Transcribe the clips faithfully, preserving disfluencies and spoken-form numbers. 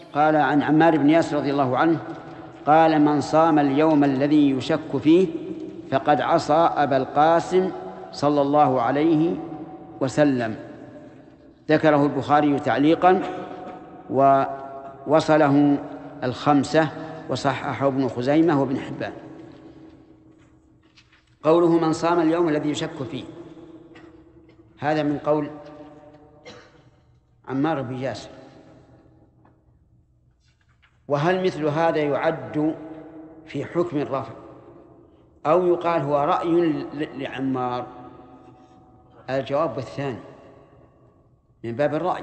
قال عن عمار بن ياسر رضي الله عنه قال: من صام اليوم الذي يشك فيه فقد عصى أبا القاسم صلى الله عليه وسلم. ذكره البخاري تعليقا ووصله الخمسة وصححه ابن خزيمة وابن حبان. قوله من صام اليوم الذي يشك فيه، هذا من قول عمار بن ياسر. وهل مثل هذا يعد في حكم الرفع أو يقال هو رأي لعمار؟ الجواب الثاني من باب الرأي،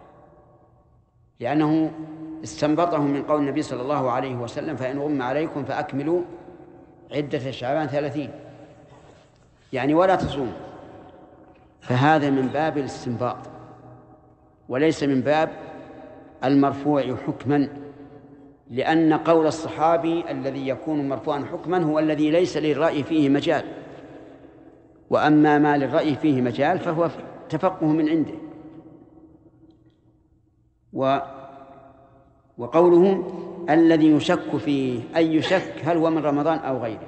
لأنه استنبطه من قول النبي صلى الله عليه وسلم: فإن غم عليكم فأكملوا عدة شعبان ثلاثين، يعني ولا تصوم. فهذا من باب الاستنباط وليس من باب المرفوع حكما، لأن قول الصحابي الذي يكون مرفوعا حكما هو الذي ليس للرأي فيه مجال، وأما ما للرأي فيه مجال فهو تفقه من عنده. و وقوله الذي يشك فيه أي يشك هل هو من رمضان أو غيره،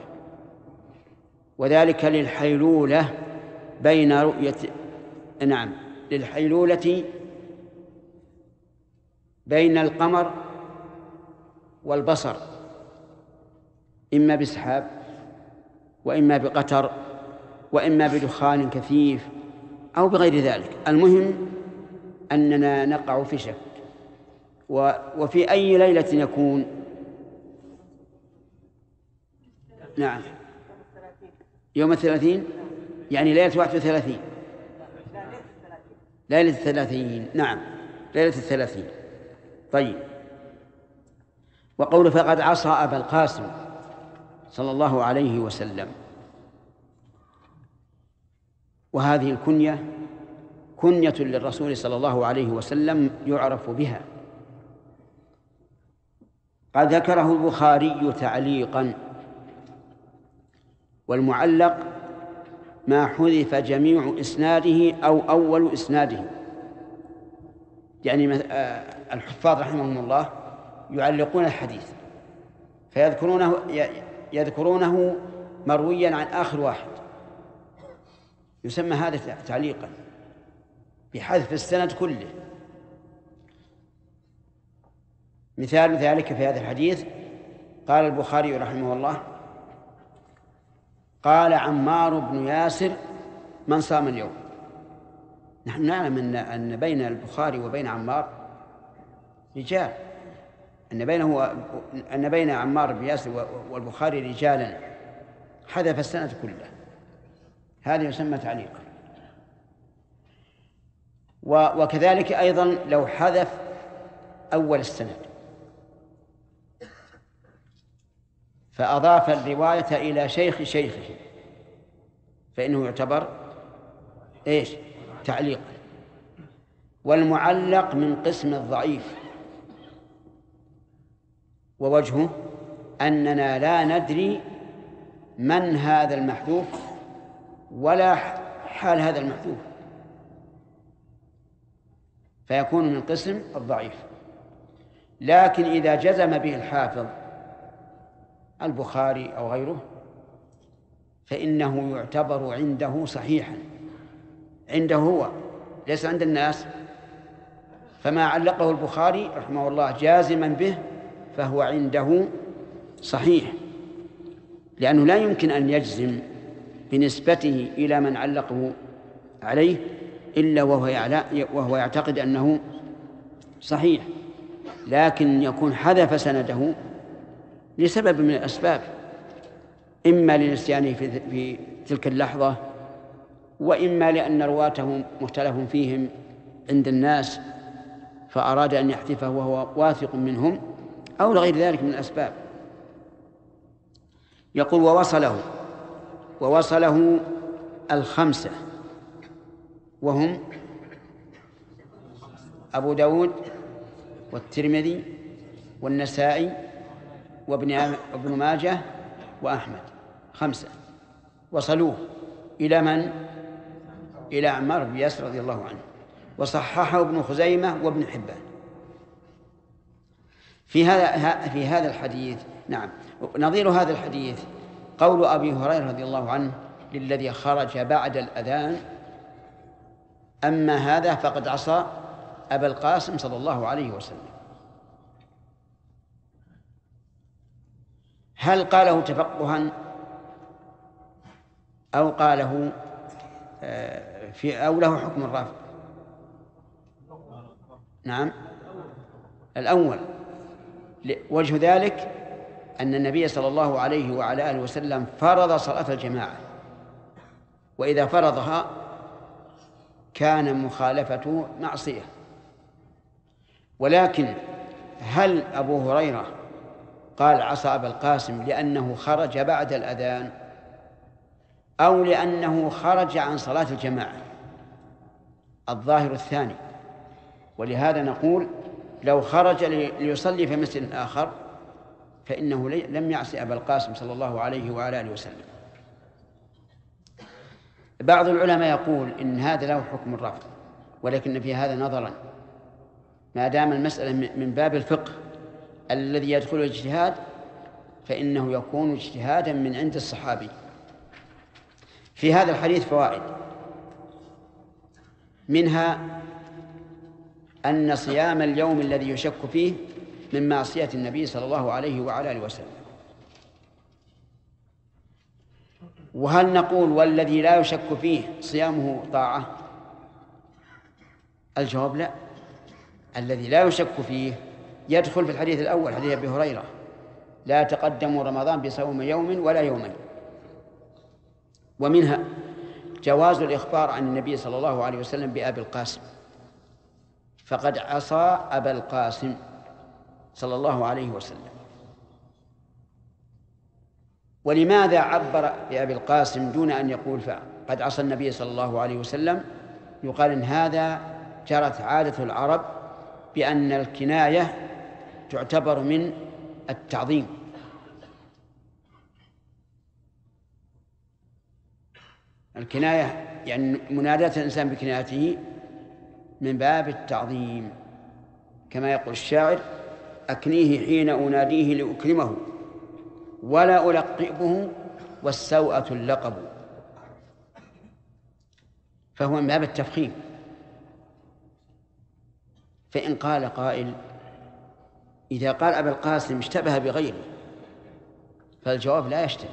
وذلك للحيلولة بين رؤية نعم للحيلولة بين القمر والبصر، إما بسحاب وإما بقطر وإما بدخان كثيف أو بغير ذلك. المهم أننا نقع في شك. وفي أي ليلة يكون؟ نعم يوم الثلاثين، يعني ليلة واحد وثلاثين، ليلة الثلاثين. نعم ليلة الثلاثين. طيب، وقول فقد عصى أبا القاسم صلى الله عليه وسلم، وهذه الكنية كنية للرسول صلى الله عليه وسلم يعرف بها. قد ذكره البخاري تعليقا، والمعلق ما حذف جميع إسناده أو أول إسناده. يعني الحفاظ رحمهم الله يعلقون الحديث فيذكرونه يذكرونه مرويا عن آخر واحد، يسمى هذا تعليقا بحذف السند كله. مثال ذلك في هذا الحديث قال البخاري رحمه الله: قال عمار بن ياسر: من صام اليوم. نحن نعلم أن بين البخاري وبين عمار رجال، أن بينه أن بين عمار بن ياسر والبخاري رجالا، حذف السند كله، هذا يسمى تعليقا. وكذلك أيضا لو حذف أول السند فأضاف الرواية إلى شيخ شيخه فإنه يعتبر إيش؟ تعليقا. والمعلق من قسم الضعيف، ووجهه أننا لا ندري من هذا المحذوف ولا حال هذا المحذوف، فيكون من قسم الضعيف. لكن إذا جزم به الحافظ البخاري أو غيره فإنه يعتبر عنده صحيحا، عنده هو ليس عند الناس. فما علقه البخاري رحمه الله جازما به فهو عنده صحيح، لأنه لا يمكن أن يجزم بنسبته إلى من علقه عليه إلا وهو يعتقد أنه صحيح، لكن يكون حذف سنده لسبب من الأسباب، إما لنسيانه في تلك اللحظة، وإما لأن رواته مختلف فيهم عند الناس فأراد أن يحذفه وهو واثق منهم، أو لغير ذلك من الأسباب. يقول ووصله ووصله الخمسة، وهم أبو داود والترمذي والنسائي وابن ماجه وأحمد، خمسة وصلوه إلى من؟ إلى عمار بن ياسر رضي الله عنه، وصححه ابن خزيمة وابن حبان. في هذا في هذا الحديث نعم نظير هذا الحديث قول أبي هريرة رضي الله عنه للذي خرج بعد الأذان: أما هذا فقد عصى أبا القاسم صلى الله عليه وسلم. هل قاله تفقها أو قاله في أو له حكم الرفع؟ نعم الأول. وجه ذلك أن النبي صلى الله عليه وعلى آله وسلم فرض صلاة الجماعة، وإذا فرضها كان مخالفته معصية. ولكن هل أبو هريرة قال عصى أبا القاسم لأنه خرج بعد الأذان أو لأنه خرج عن صلاة الجماعة؟ الظاهر الثاني. ولهذا نقول لو خرج ليصلي في مسجد آخر فإنه لم يعصي أبا القاسم صلى الله عليه وعلى آله وسلم. بعض العلماء يقول إن هذا له حكم الرفع، ولكن في هذا نظرا، ما دام المسألة من باب الفقه الذي يدخل الاجتهاد فإنه يكون اجتهادا من عند الصحابي. في هذا الحديث فوائد، منها أن صيام اليوم الذي يشك فيه من معصية النبي صلى الله عليه وعلى آله وسلم. وهل نقول والذي لا يشك فيه صيامه طاعة؟ الجواب لا. الذي لا يشك فيه يدخل في الحديث الأول، حديث أبي هريرة: لا تقدموا رمضان بصوم يوم ولا يومين. ومنها جواز الإخبار عن النبي صلى الله عليه وسلم بأبي القاسم، فقد عصى أبا القاسم صلى الله عليه وسلم. ولماذا عبر بأبي القاسم دون أن يقول قد عصى النبي صلى الله عليه وسلم؟ يقال إن هذا جرت عادة العرب بأن الكناية تعتبر من التعظيم. الكناية يعني مناداة الإنسان بكنايته من باب التعظيم، كما يقول الشاعر: أكنيه حين أناديه لأكرمه ولا ألقبه والسوءة اللقب. فهو من باب التفخيم. فإن قال قائل: إذا قال أبا القاسم اشتبه بغيره، فالجواب لا يشتبه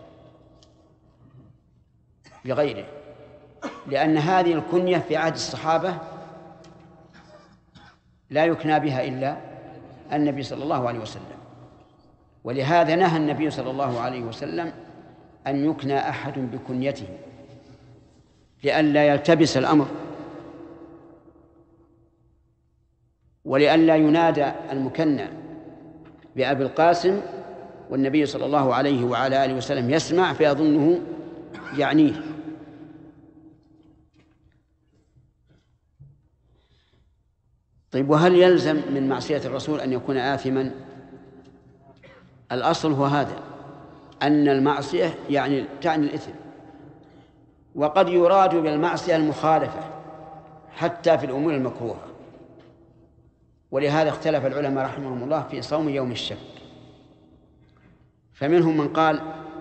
بغيره، لأن هذه الكنية في عهد الصحابة لا يكنى بها إلا النبي صلى الله عليه وسلم. ولهذا نهى النبي صلى الله عليه وسلم أن يكنى أحد بكنيته لئلا يلتبس الأمر، ولئلا ينادى المكنى بأبي القاسم والنبي صلى الله عليه وعلى آله وسلم يسمع فيظنه يعنيه. طيب، وهل يلزم من معصية الرسول أن يكون آثما؟ الأصل هو هذا، أن المعصية يعني تعني الإثم، وقد يراد بالمعصية المخالفة حتى في الأمور المكروهة. ولهذا اختلف العلماء رحمهم الله في صوم يوم الشك، فمنهم من قال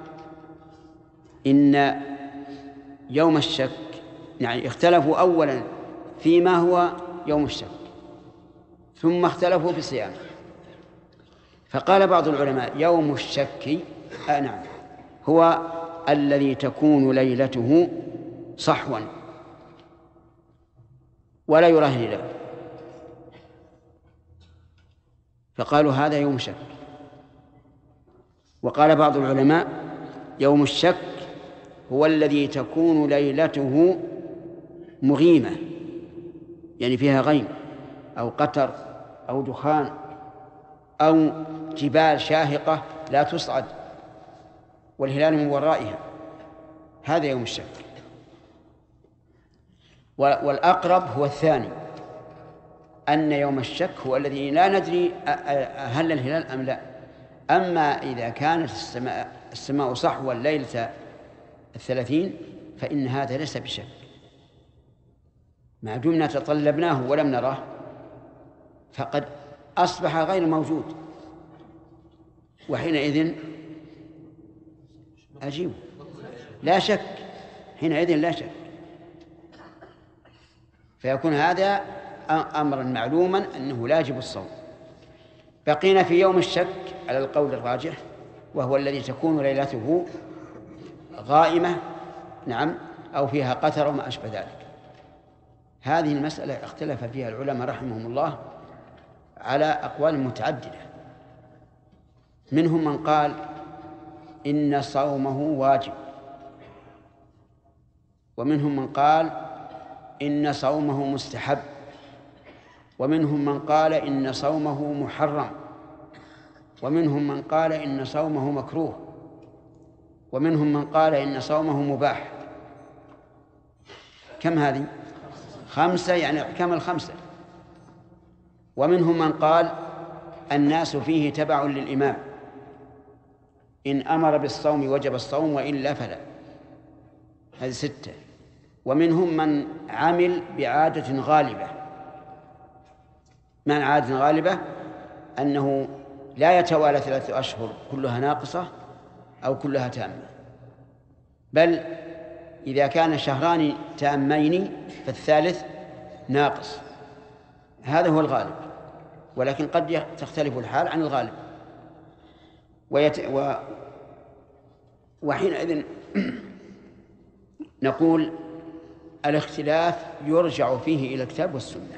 إن يوم الشك، يعني اختلفوا أولا فيما هو يوم الشك ثم اختلفوا في صيامه. فقال بعض العلماء: يوم الشك آه نعم هو الذي تكون ليلته صحوا ولا يراه هلال، فقالوا هذا يوم شك. وقال بعض العلماء: يوم الشك هو الذي تكون ليلته مغيمة، يعني فيها غيم أو قتر أو دخان أو جبال شاهقة لا تصعد والهلال من ورائها، هذا يوم الشك. والأقرب هو الثاني، أن يوم الشك هو الذي لا ندري هل الهلال أم لا. أما إذا كانت السماء, السماء صحوا الليلة الثلاثين فإن هذا ليس بشك، ما دمنا تطلبناه ولم نراه فقد أصبح غير موجود. وحينئذ أجيب لا شك، حينئذ لا شك، فيكون هذا أمرا معلوما أنه لا يجب الصوم. بقينا في يوم الشك على القول الراجح، وهو الذي تكون ليلته غائمة، نعم، أو فيها قتر وما أشبه ذلك. هذه المسألة اختلف فيها العلماء رحمهم الله على أقوال متعددة. منهم من قال إن صومه واجب، ومنهم من قال إن صومه مستحب، ومنهم من قال إن صومه محرم، ومنهم من قال إن صومه مكروه، ومنهم من قال إن صومه مباح. كم هذه؟ خمسة، يعني كم الخمسة. ومنهم من قال الناس فيه تبع للإمام، إن أمر بالصوم وجب الصوم وإلا فلا. هذه ستة. ومنهم من عمل بعادة غالبة. من عادة غالبة أنه لا يتوالى ثلاثة أشهر كلها ناقصة أو كلها تامة، بل إذا كان شهران تامين فالثالث ناقص. هذا هو الغالب، ولكن قد تختلف الحال عن الغالب. ويت... و... وحينئذ نقول الاختلاف يرجع فيه إلى الكتاب والسنة.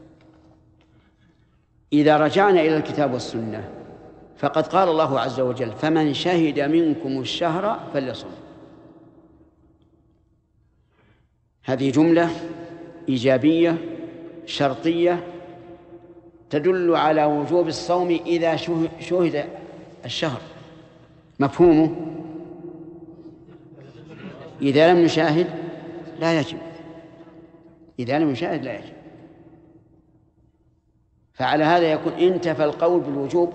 إذا رجعنا إلى الكتاب والسنة فقد قال الله عز وجل: فمن شهد منكم الشهر فليصم. هذه جملة إيجابية شرطية تدل على وجوب الصوم إذا شهد الشهر. مفهومه إذا لم نشاهد لا يجب، إذا لم نشاهد لا يجب. فعلى هذا يكون انتفى القول بالوجوب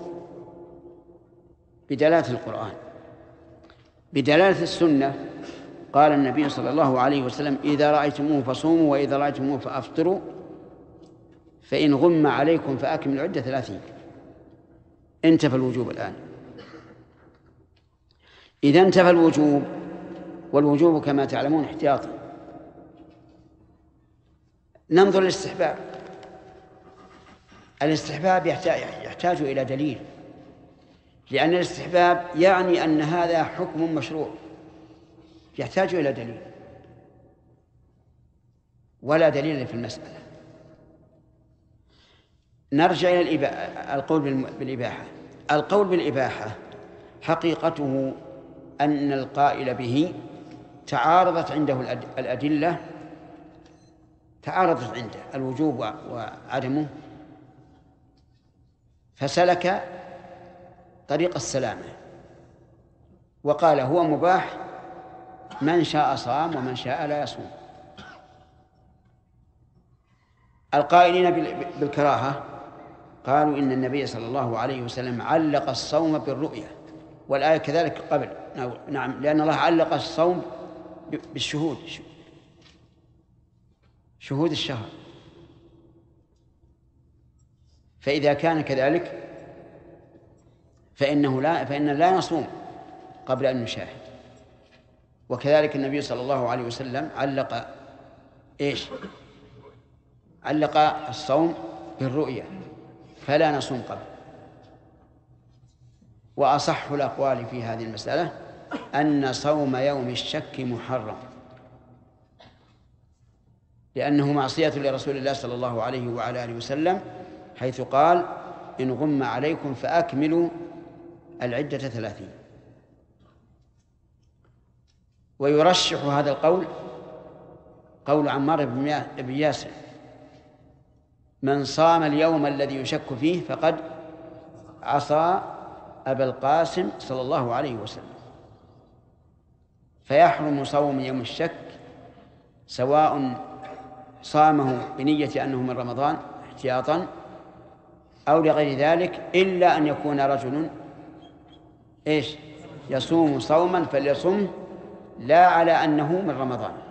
بدلالة القرآن. بدلالة السنة قال النبي صلى الله عليه وسلم: إذا رأيتموه فصوموا وإذا رأيتموه فأفطروا فإن غم عليكم فأكملوا العدة ثلاثين. انتفى الوجوب الآن. إذا انتفى الوجوب، والوجوب كما تعلمون احتياطي، ننظر للاستحباب. الاستحباب يحتاج إلى دليل، لأن الاستحباب يعني أن هذا حكم مشروع، يحتاج إلى دليل، ولا دليل في المسألة. نرجع إلى القول بالإباحة. القول بالإباحة حقيقته أن القائل به تعارضت عنده الأدلة، تعارضت عنده الوجوب وعدمه، فسلك طريق السلامة وقال: هو مباح، من شاء صام ومن شاء لا يصوم. القائلين بالكراهة قالوا إن النبي صلى الله عليه وسلم علق الصوم بالرؤية، والآية كذلك قبل. نعم، لأن الله علق الصوم بالشهود، شهود الشهر. فإذا كان كذلك فإنه لا فإن لا نصوم قبل أن نشاهد. وكذلك النبي صلى الله عليه وسلم علق إيش؟ علق الصوم بالرؤية، فلا نصوم قبل. وأصح الأقوال في هذه المسألة أن صوم يوم الشك محرم، لأنه معصية لرسول الله صلى الله عليه وعلى آله وسلم، حيث قال: إن غم عليكم فأكملوا العدة ثلاثين. ويرشح هذا القول قول عمار بن ياسر: من صام اليوم الذي يشك فيه فقد عصى أبا القاسم صلى الله عليه وسلم. فيحرم صوم يوم الشك سواء صامه بنية أنه من رمضان احتياطا أو لغير ذلك، إلا أن يكون رجل إيش يصوم صوما فليصمه لا على أنه من رمضان.